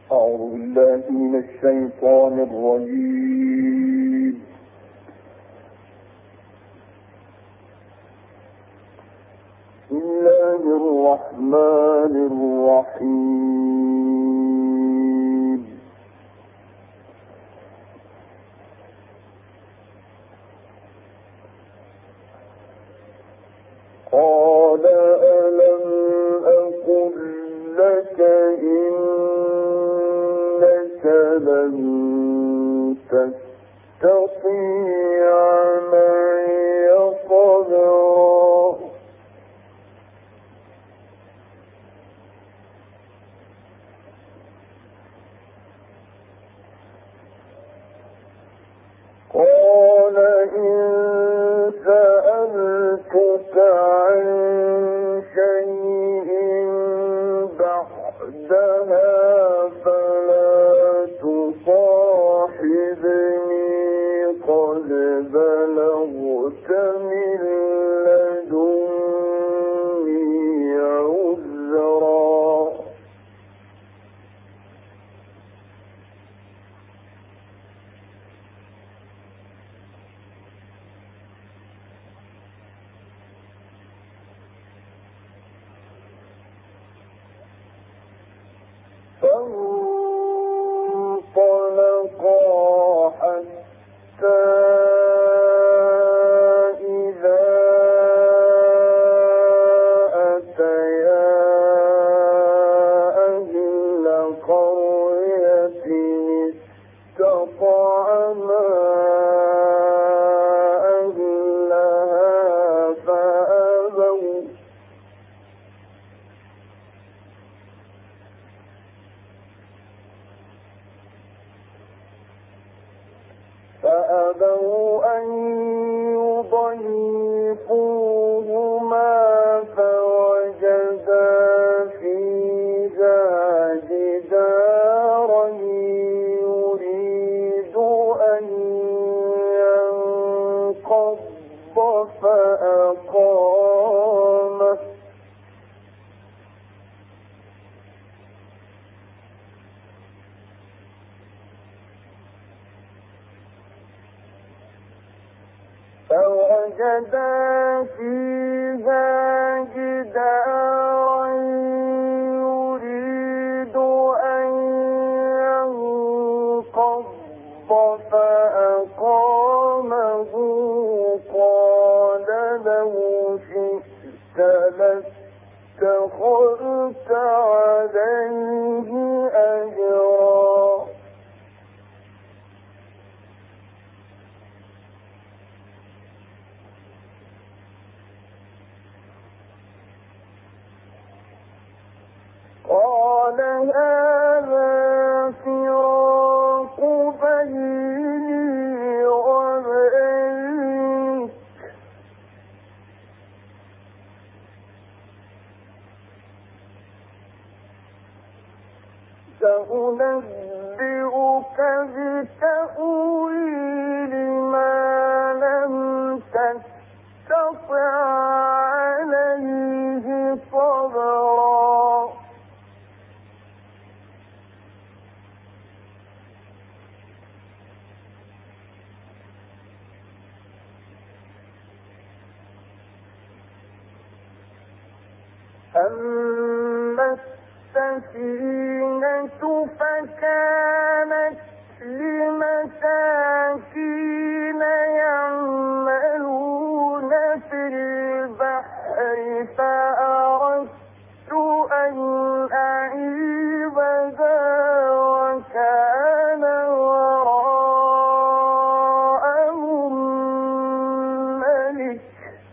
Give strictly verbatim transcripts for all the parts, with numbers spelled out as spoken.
أعوذ بالله من الشيطان الرجيم. بسم الله الرحمن الرحيم. قال ألم أقل لك إنك لن تستطيع معي صبرا. قال إن سألتك عن شيء بعدها فلا تصاحبني قد بلغت من لدني عذرا. فانطلقا حتى إذا أتيا أهل قرية استطعما أهلها فأبوا فأبوا أن يضيفوهما فوجدا فيها جدارا يريد أن ينقض فأقامه. فوجدا فيها جدارا يريد أن ينقض فأقامه. قال لو شئت لاتخذت عليه أجرا. قال هذا فراق بيني وبينك سأنبئك بتأويل ما لم تستطع عليه صبرا. أما السفينة فكانت لمساكين يعملون في البحر فأردت أن أعيبها وكان وراءهم ملك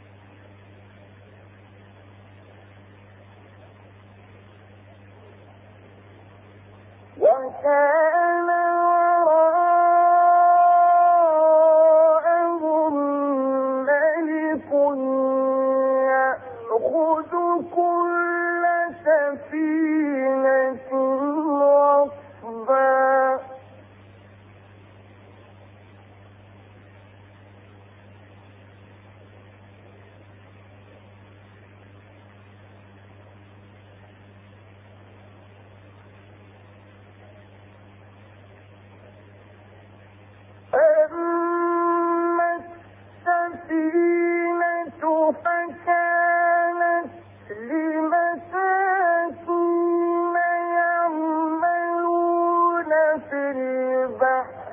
وكان وراءهم ملك يأخذ كل سفينة غصبا.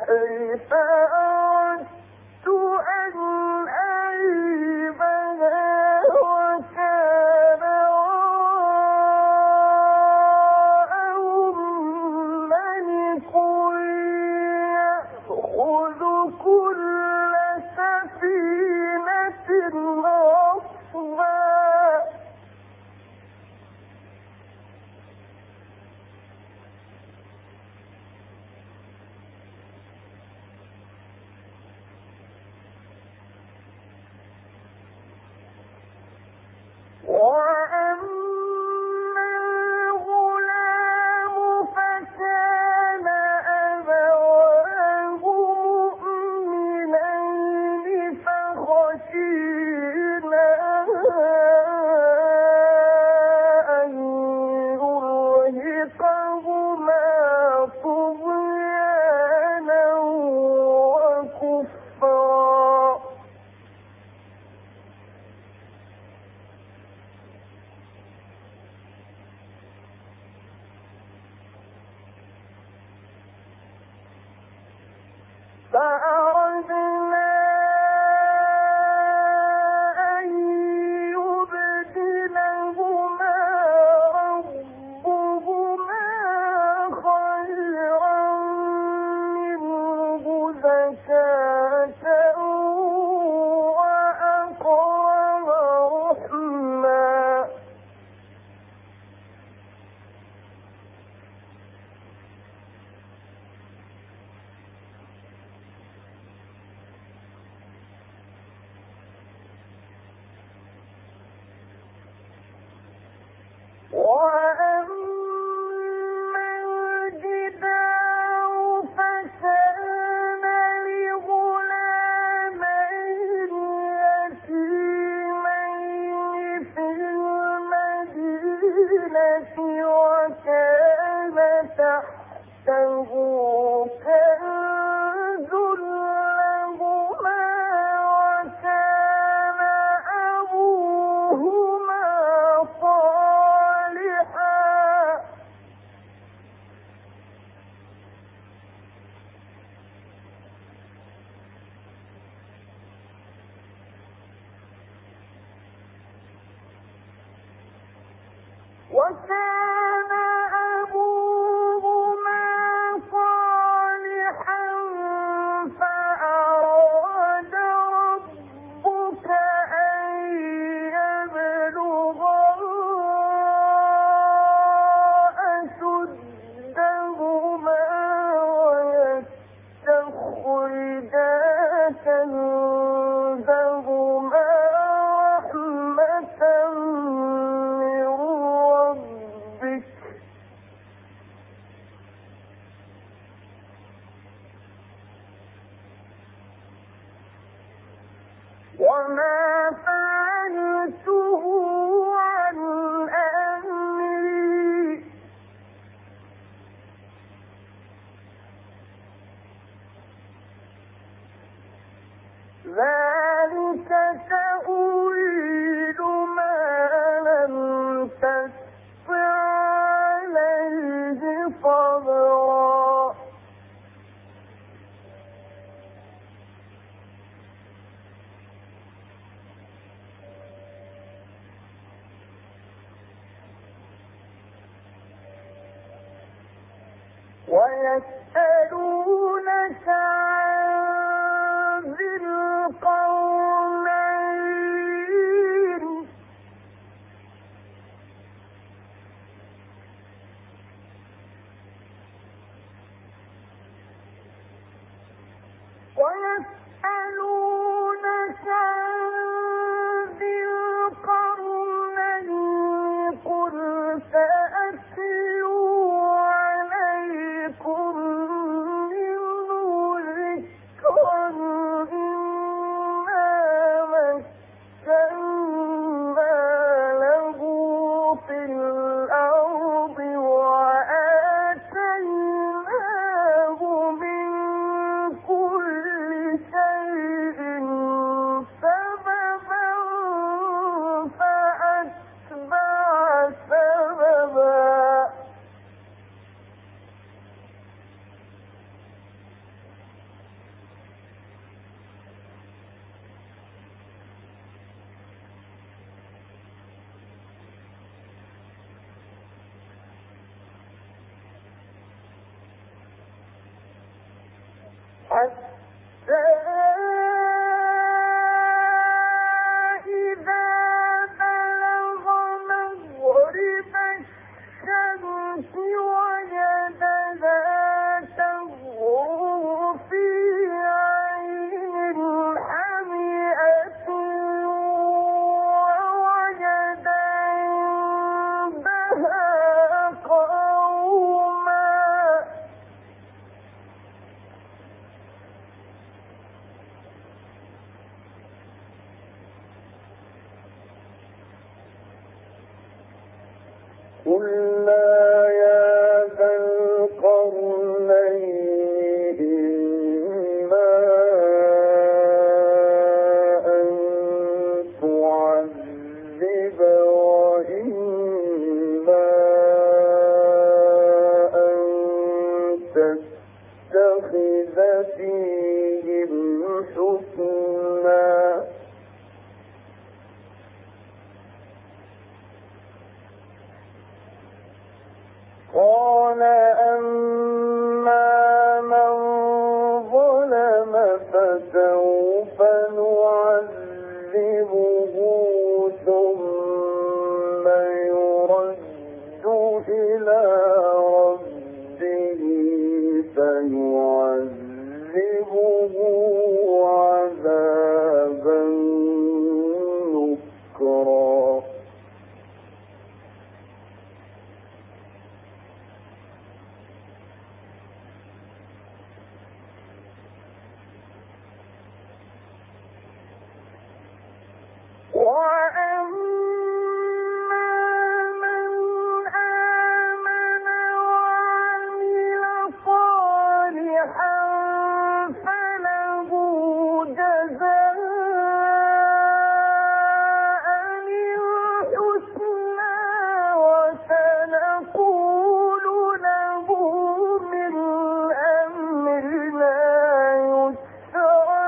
فأردت أن أعيبها وكان وراءهم ملك يأخذ كل سفينة غصبا وأما الغلام فكان أبواه مؤمنين فخشينا أن يرهقهما طغيانا وكفرا فأردنا أن يبدلهما ربهما خيرا منه زكاة وأقرب رحما وأما الجدار فكان لغلامين يتيمين في المدينة وكان تحته كنز لهما وكان أبوهما صالحا وكان أبوهما صالحا فأراد ربك أن يبلغا أشدهما ويستخرجا كنزهما رحمة من ربك وما فعلته عن أمري ذلك تأويل ما لم تستطع عليه صبرا ويسألونك عن ذي القرنين ويسألونك عن ذي القرنين قل سأتلو عليكم منه حتى إذا بلغ مغرب الشمس وجدها تغرب في عين حمئة ووجد عندها قوما قلنا يا ذا القرنين إما أن تعذب وإما أن تتخذ فيهم حسنا قال أما من ظلم فسوف نعذبه ثم يرد إلى ربه فيعذبه عذابا نكرا وأما من آمن وعمل صالحا فله جزاء الحسنى وسنقول له من أمرنا يسرا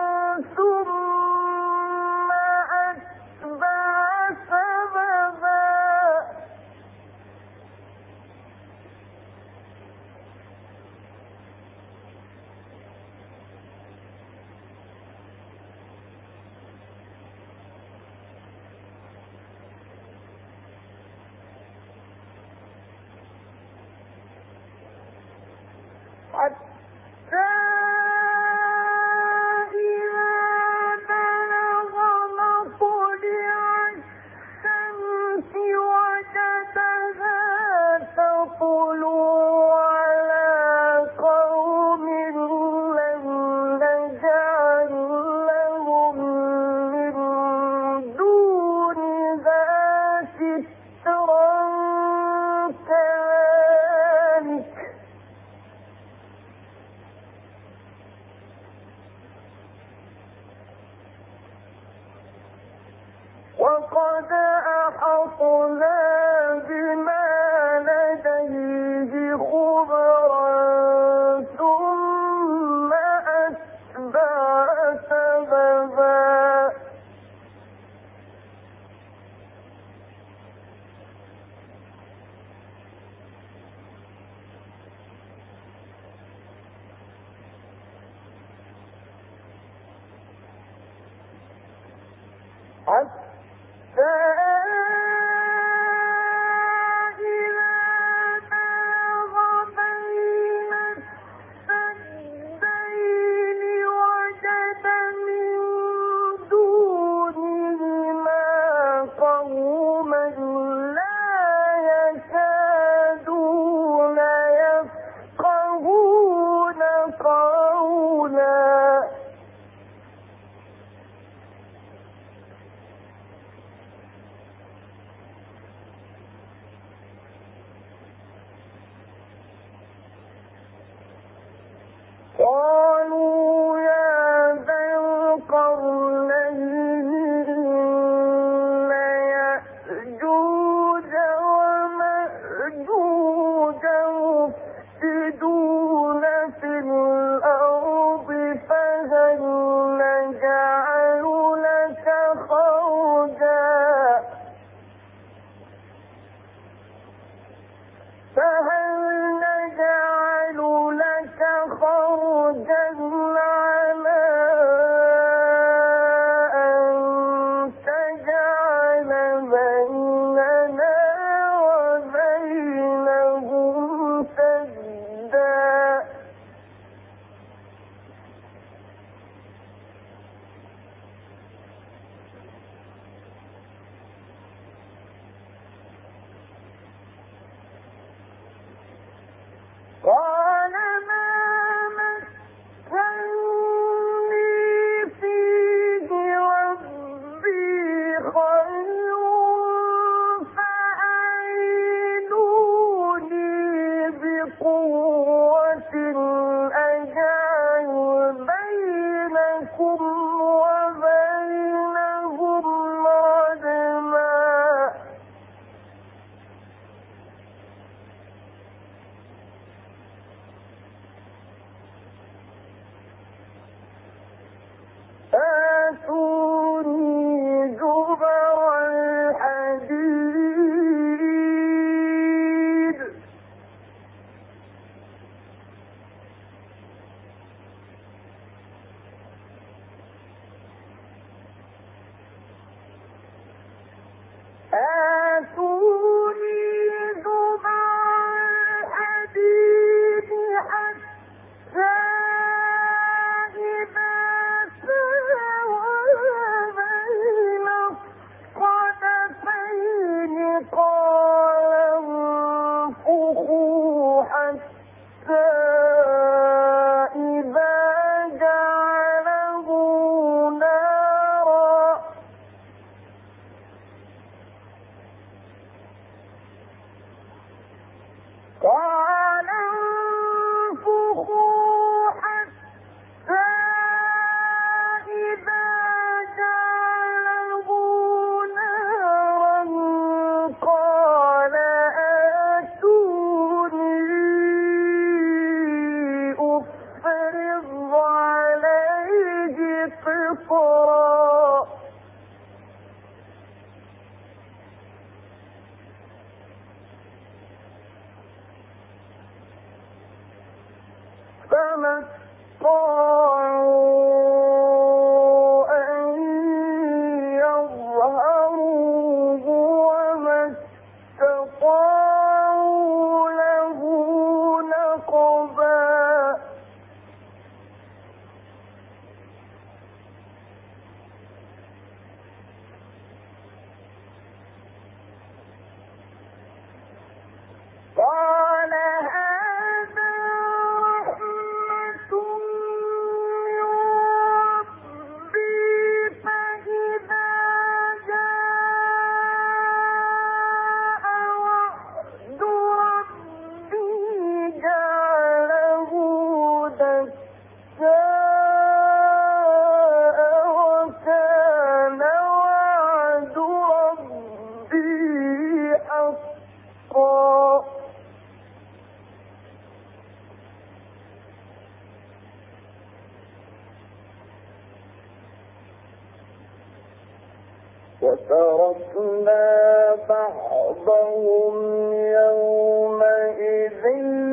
ثم أتبع سببا حتى إذا بلغ مطلع الشمس وجدها تطلع على قوم لم نجعل لهم من دونها سترا كذلك قال انفخوا حتى إذا جعله نارا قال آتوني أفرغ عليه قطرا فما استطاعوا أن يظهروه وما استطاعوا له نقبا قال هذا رحمة من ربي فإذا جاء وعد ربي جعله دكاء وكان وعد ربي حقا وتركنا بعضهم يومئذ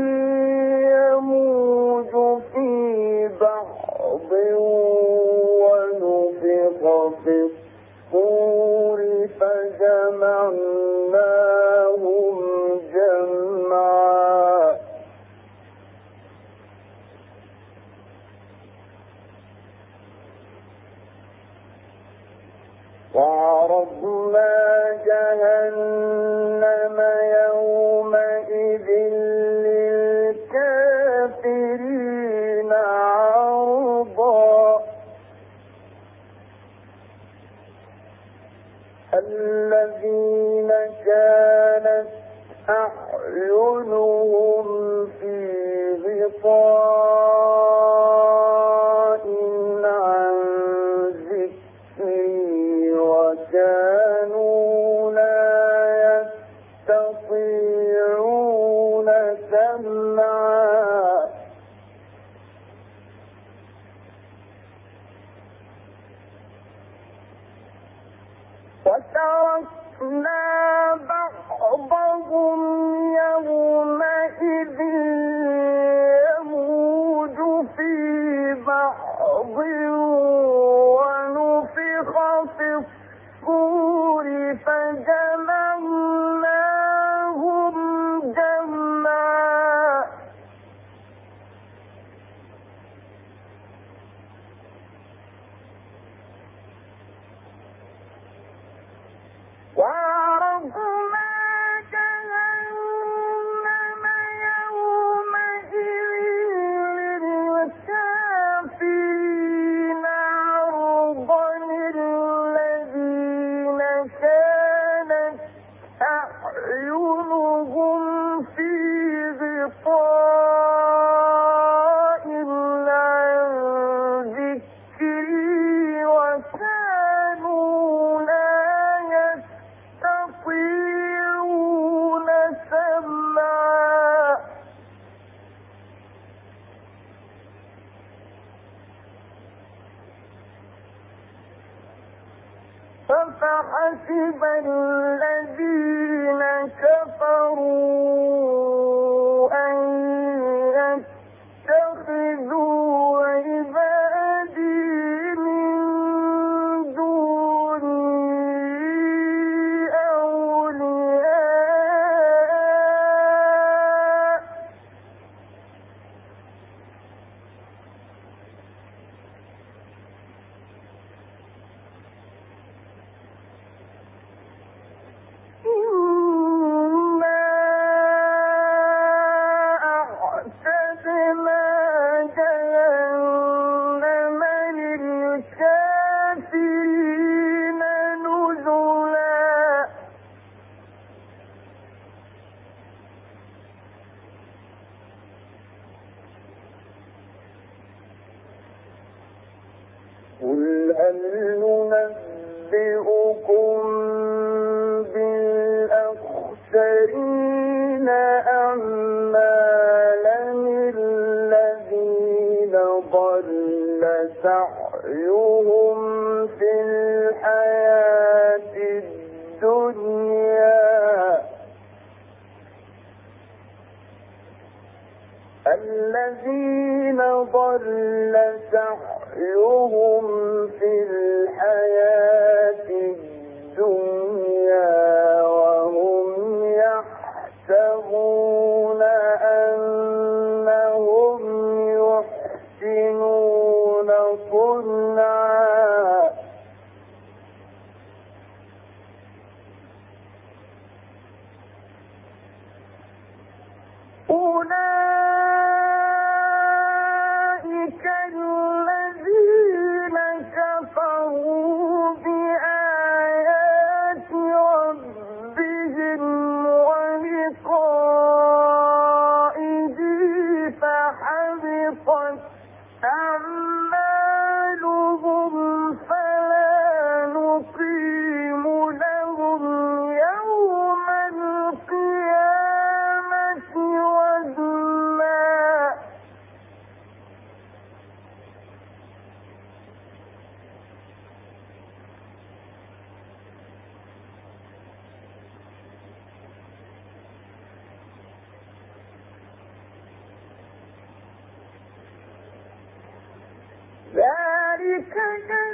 يموج في بعض ونفخ في الصور فجمعناهم جمعا وعرضنا جهنم يومئذ للكافرين عرضا الذين كانت أعينهم في غطاء عن ذكري وكانوا لا يستطيعون سمعا وتركنا بعضهم يومئذ يموج في بعض ونفخ في الصور فجمعناهم جمعا وعرضنا جهنم يومئذ للكافرين عرضا الذين كانت أعينهم في غطاء عن ذكري وكانوا لا يستطيعون سمعا فحسب الذين كفروا أن يتخذوا عبادي من دوني أولياء إن قل هل ننبئكم بالأخسرين أعمالا الذين ضل سعيهم في الحياة الدنيا الذين ضل سعيهم في الحياة الدنيا وهم يحسبون أنهم يحسنون صنعا أولئك الذين كفروا بآيات ربهم ولقائه فحبطت أعمالهم فلا نقيم لهم يوم القيامة وزنا ذلك